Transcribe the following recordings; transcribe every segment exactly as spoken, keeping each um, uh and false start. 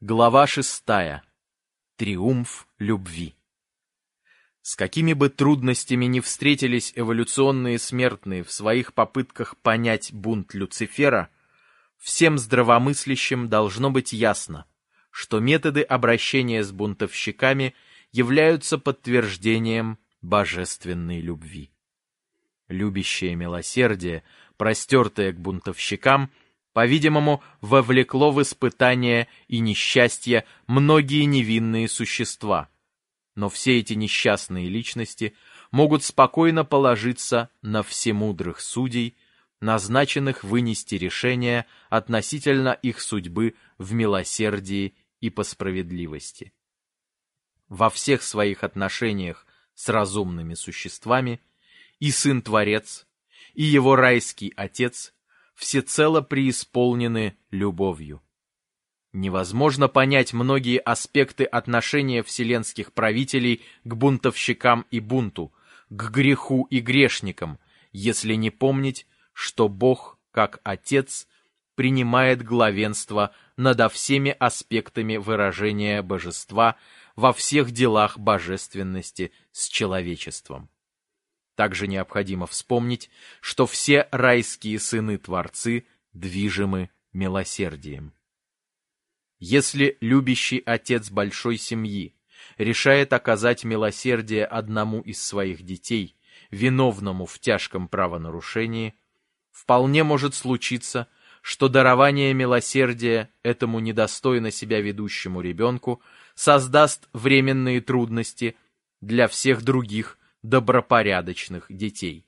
Глава шестая. Триумф любви. С какими бы трудностями ни встретились эволюционные смертные в своих попытках понять бунт Люцифера, всем здравомыслящим должно быть ясно, что методы обращения с бунтовщиками являются подтверждением божественной любви. Любящее милосердие, простертое к бунтовщикам, по-видимому, вовлекло в испытания и несчастья многие невинные существа. Но все эти несчастные личности могут спокойно положиться на всемудрых судей, назначенных вынести решение относительно их судьбы в милосердии и по справедливости. Во всех своих отношениях с разумными существами и Сын-Творец, и его райский Отец всецело преисполнены любовью. Невозможно понять многие аспекты отношения вселенских правителей к бунтовщикам и бунту, к греху и грешникам, если не помнить, что Бог, как Отец, принимает главенство над всеми аспектами выражения божества во всех делах божественности с человечеством. Также необходимо вспомнить, что все райские сыны-творцы движимы милосердием. Если любящий отец большой семьи решает оказать милосердие одному из своих детей, виновному в тяжком правонарушении, вполне может случиться, что дарование милосердия этому недостойно себя ведущему ребенку создаст временные трудности для всех других добропорядочных детей.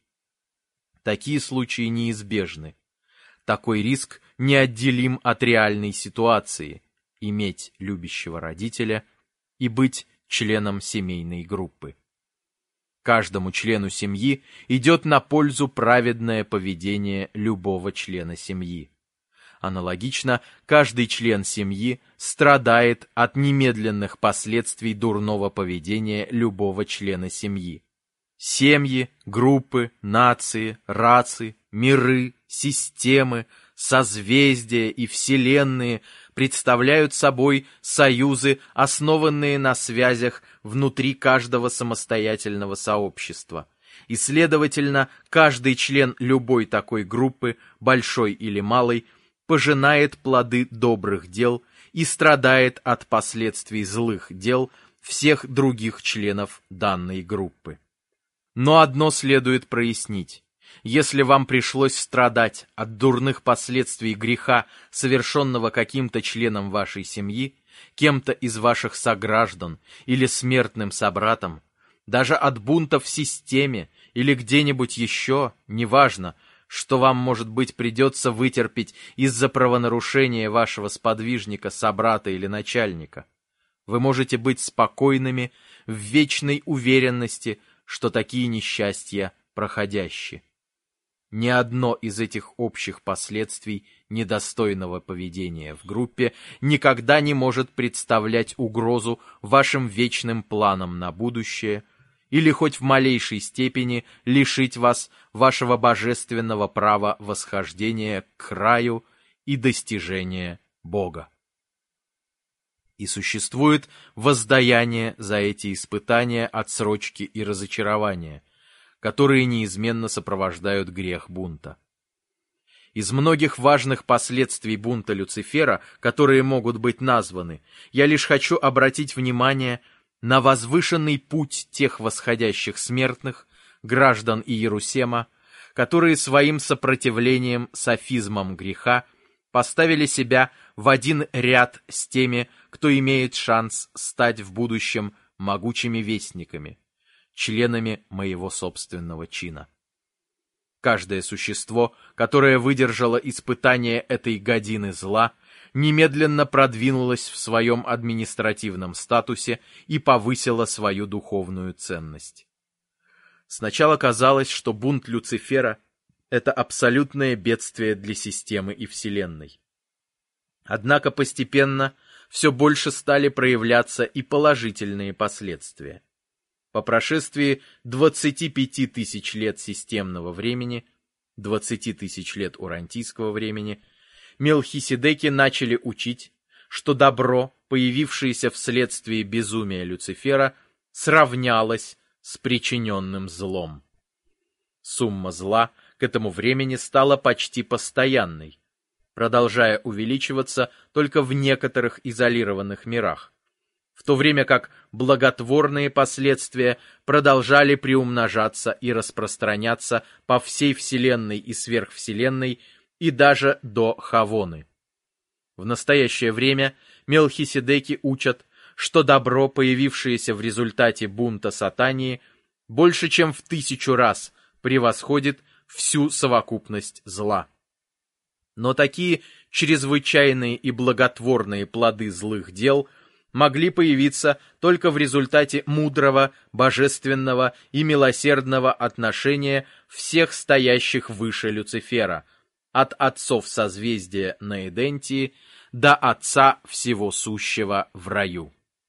Такие случаи неизбежны. Такой риск неотделим от реальной ситуации – иметь любящего родителя и быть членом семейной группы. Каждому члену семьи идет на пользу праведное поведение любого члена семьи. Аналогично, каждый член семьи страдает от немедленных последствий дурного поведения любого члена семьи. Семьи, группы, нации, расы, миры, системы, созвездия и вселенные представляют собой союзы, основанные на связях внутри каждого самостоятельного сообщества. И, следовательно, каждый член любой такой группы, большой или малой, пожинает плоды добрых дел и страдает от последствий злых дел всех других членов данной группы. Но одно следует прояснить. Если вам пришлось страдать от дурных последствий греха, совершенного каким-то членом вашей семьи, кем-то из ваших сограждан или смертным собратом, даже от бунта в системе или где-нибудь еще, неважно, что вам, может быть, придется вытерпеть из-за правонарушения вашего сподвижника, собрата или начальника, вы можете быть спокойными в вечной уверенности, что такие несчастья проходящие. Ни одно из этих общих последствий недостойного поведения в группе никогда не может представлять угрозу вашим вечным планам на будущее или хоть в малейшей степени лишить вас вашего божественного права восхождения к краю и достижения Бога. И существует воздаяние за эти испытания, отсрочки и разочарования, которые неизменно сопровождают грех бунта. Из многих важных последствий бунта Люцифера, которые могут быть названы, я лишь хочу обратить внимание на возвышенный путь тех восходящих смертных, граждан Иерусема, которые своим сопротивлением софизмам греха поставили себя в один ряд с теми, кто имеет шанс стать в будущем могучими вестниками, членами моего собственного чина. Каждое существо, которое выдержало испытание этой годины зла, немедленно продвинулось в своем административном статусе и повысило свою духовную ценность. Сначала казалось, что бунт Люцифера — это абсолютное бедствие для системы и Вселенной. Однако постепенно все больше стали проявляться и положительные последствия. По прошествии двадцати пяти тысяч лет системного времени, двадцати тысяч лет урантийского времени, Мелхиседеки начали учить, что добро появившееся вследствие безумия Люцифера, сравнялось с причиненным злом. Сумма зла к этому времени стала почти постоянной, продолжая увеличиваться только в некоторых изолированных мирах, в то время как благотворные последствия продолжали приумножаться и распространяться по всей Вселенной и сверхвселенной и даже до Хавоны. В настоящее время Мелхиседеки учат, что добро, появившееся в результате бунта Сатании, больше чем в тысячу раз превосходит всю совокупность зла. Но такие чрезвычайные и благотворные плоды злых дел могли появиться только в результате мудрого, божественного и милосердного отношения всех стоящих выше Люцифера, от отцов созвездия на Эдентии до Отца всего сущего в раю.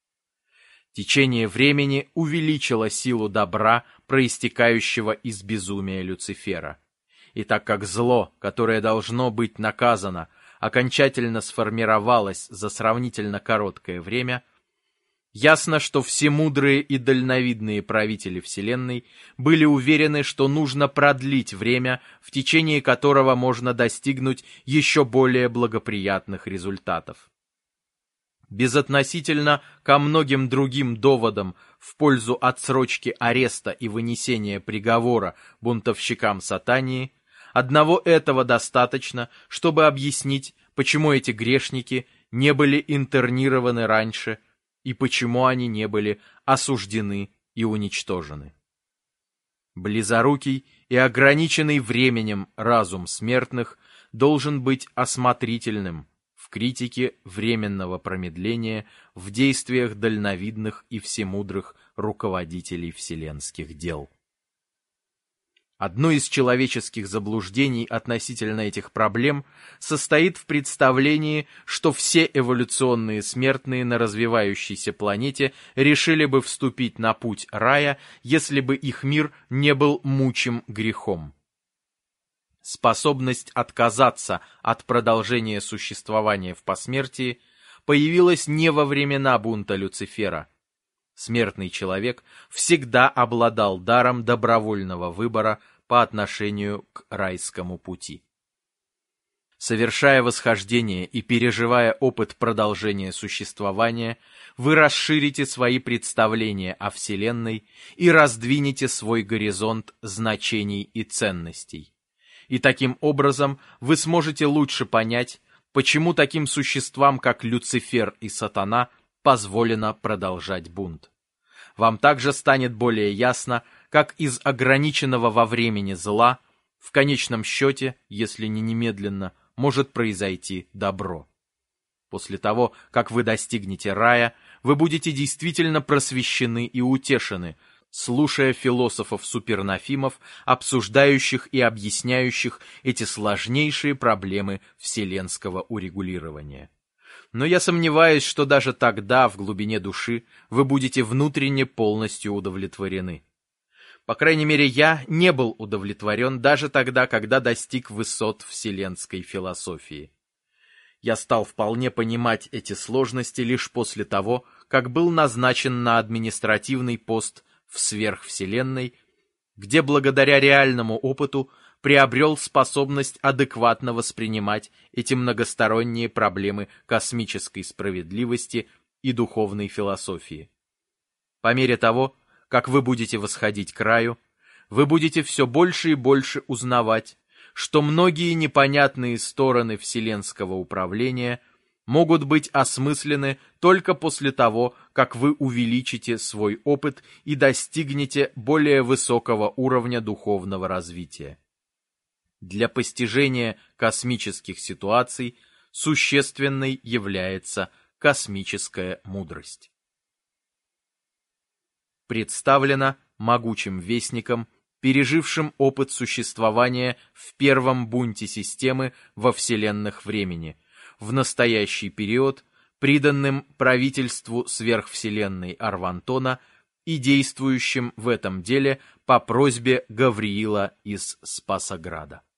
Течение времени увеличило силу добра, проистекающего из безумия Люцифера. И так как зло, которое должно быть наказано, окончательно сформировалось за сравнительно короткое время, ясно, что все мудрые и дальновидные правители Вселенной были уверены, что нужно продлить время, в течение которого можно достигнуть еще более благоприятных результатов. Безотносительно ко многим другим доводам в пользу отсрочки ареста и вынесения приговора бунтовщикам Сатании, одного этого достаточно, чтобы объяснить, почему эти грешники не были интернированы раньше и почему они не были осуждены и уничтожены. Близорукий и ограниченный временем разум смертных должен быть осмотрительным в критике временного промедления в действиях дальновидных и всемудрых руководителей вселенских дел. Одно из человеческих заблуждений относительно этих проблем состоит в представлении, что все эволюционные смертные на развивающейся планете решили бы вступить на путь рая, если бы их мир не был мучим грехом. Способность отказаться от продолжения существования в посмертии появилась не во времена бунта Люцифера. Смертный человек всегда обладал даром добровольного выбора по отношению к райскому пути. Совершая восхождение и переживая опыт продолжения существования, вы расширите свои представления о Вселенной и раздвинете свой горизонт значений и ценностей. И таким образом вы сможете лучше понять, почему таким существам, как Люцифер и Сатана, позволено продолжать бунт. Вам также станет более ясно, как из ограниченного во времени зла в конечном счете, если не немедленно, может произойти добро. После того, как вы достигнете рая, вы будете действительно просвещены и утешены, слушая философов-супернофимов, обсуждающих и объясняющих эти сложнейшие проблемы вселенского урегулирования. Но я сомневаюсь, что даже тогда, в глубине души, вы будете внутренне полностью удовлетворены. По крайней мере, я не был удовлетворен даже тогда, когда достиг высот вселенской философии. Я стал вполне понимать эти сложности лишь после того, как был назначен на административный пост в сверхвселенной, где благодаря реальному опыту приобрел способность адекватно воспринимать эти многосторонние проблемы космической справедливости и духовной философии. По мере того, как вы будете восходить к раю, вы будете все больше и больше узнавать, что многие непонятные стороны вселенского управления могут быть осмыслены только после того, как вы увеличите свой опыт и достигнете более высокого уровня духовного развития. Для постижения космических ситуаций существенной является космическая мудрость. Представлено могучим вестником, пережившим опыт существования в первом бунте системы во вселенных времени, в настоящий период, приданным правительству сверхвселенной Арвантона и действующим в этом деле по просьбе Гавриила из Спасограда.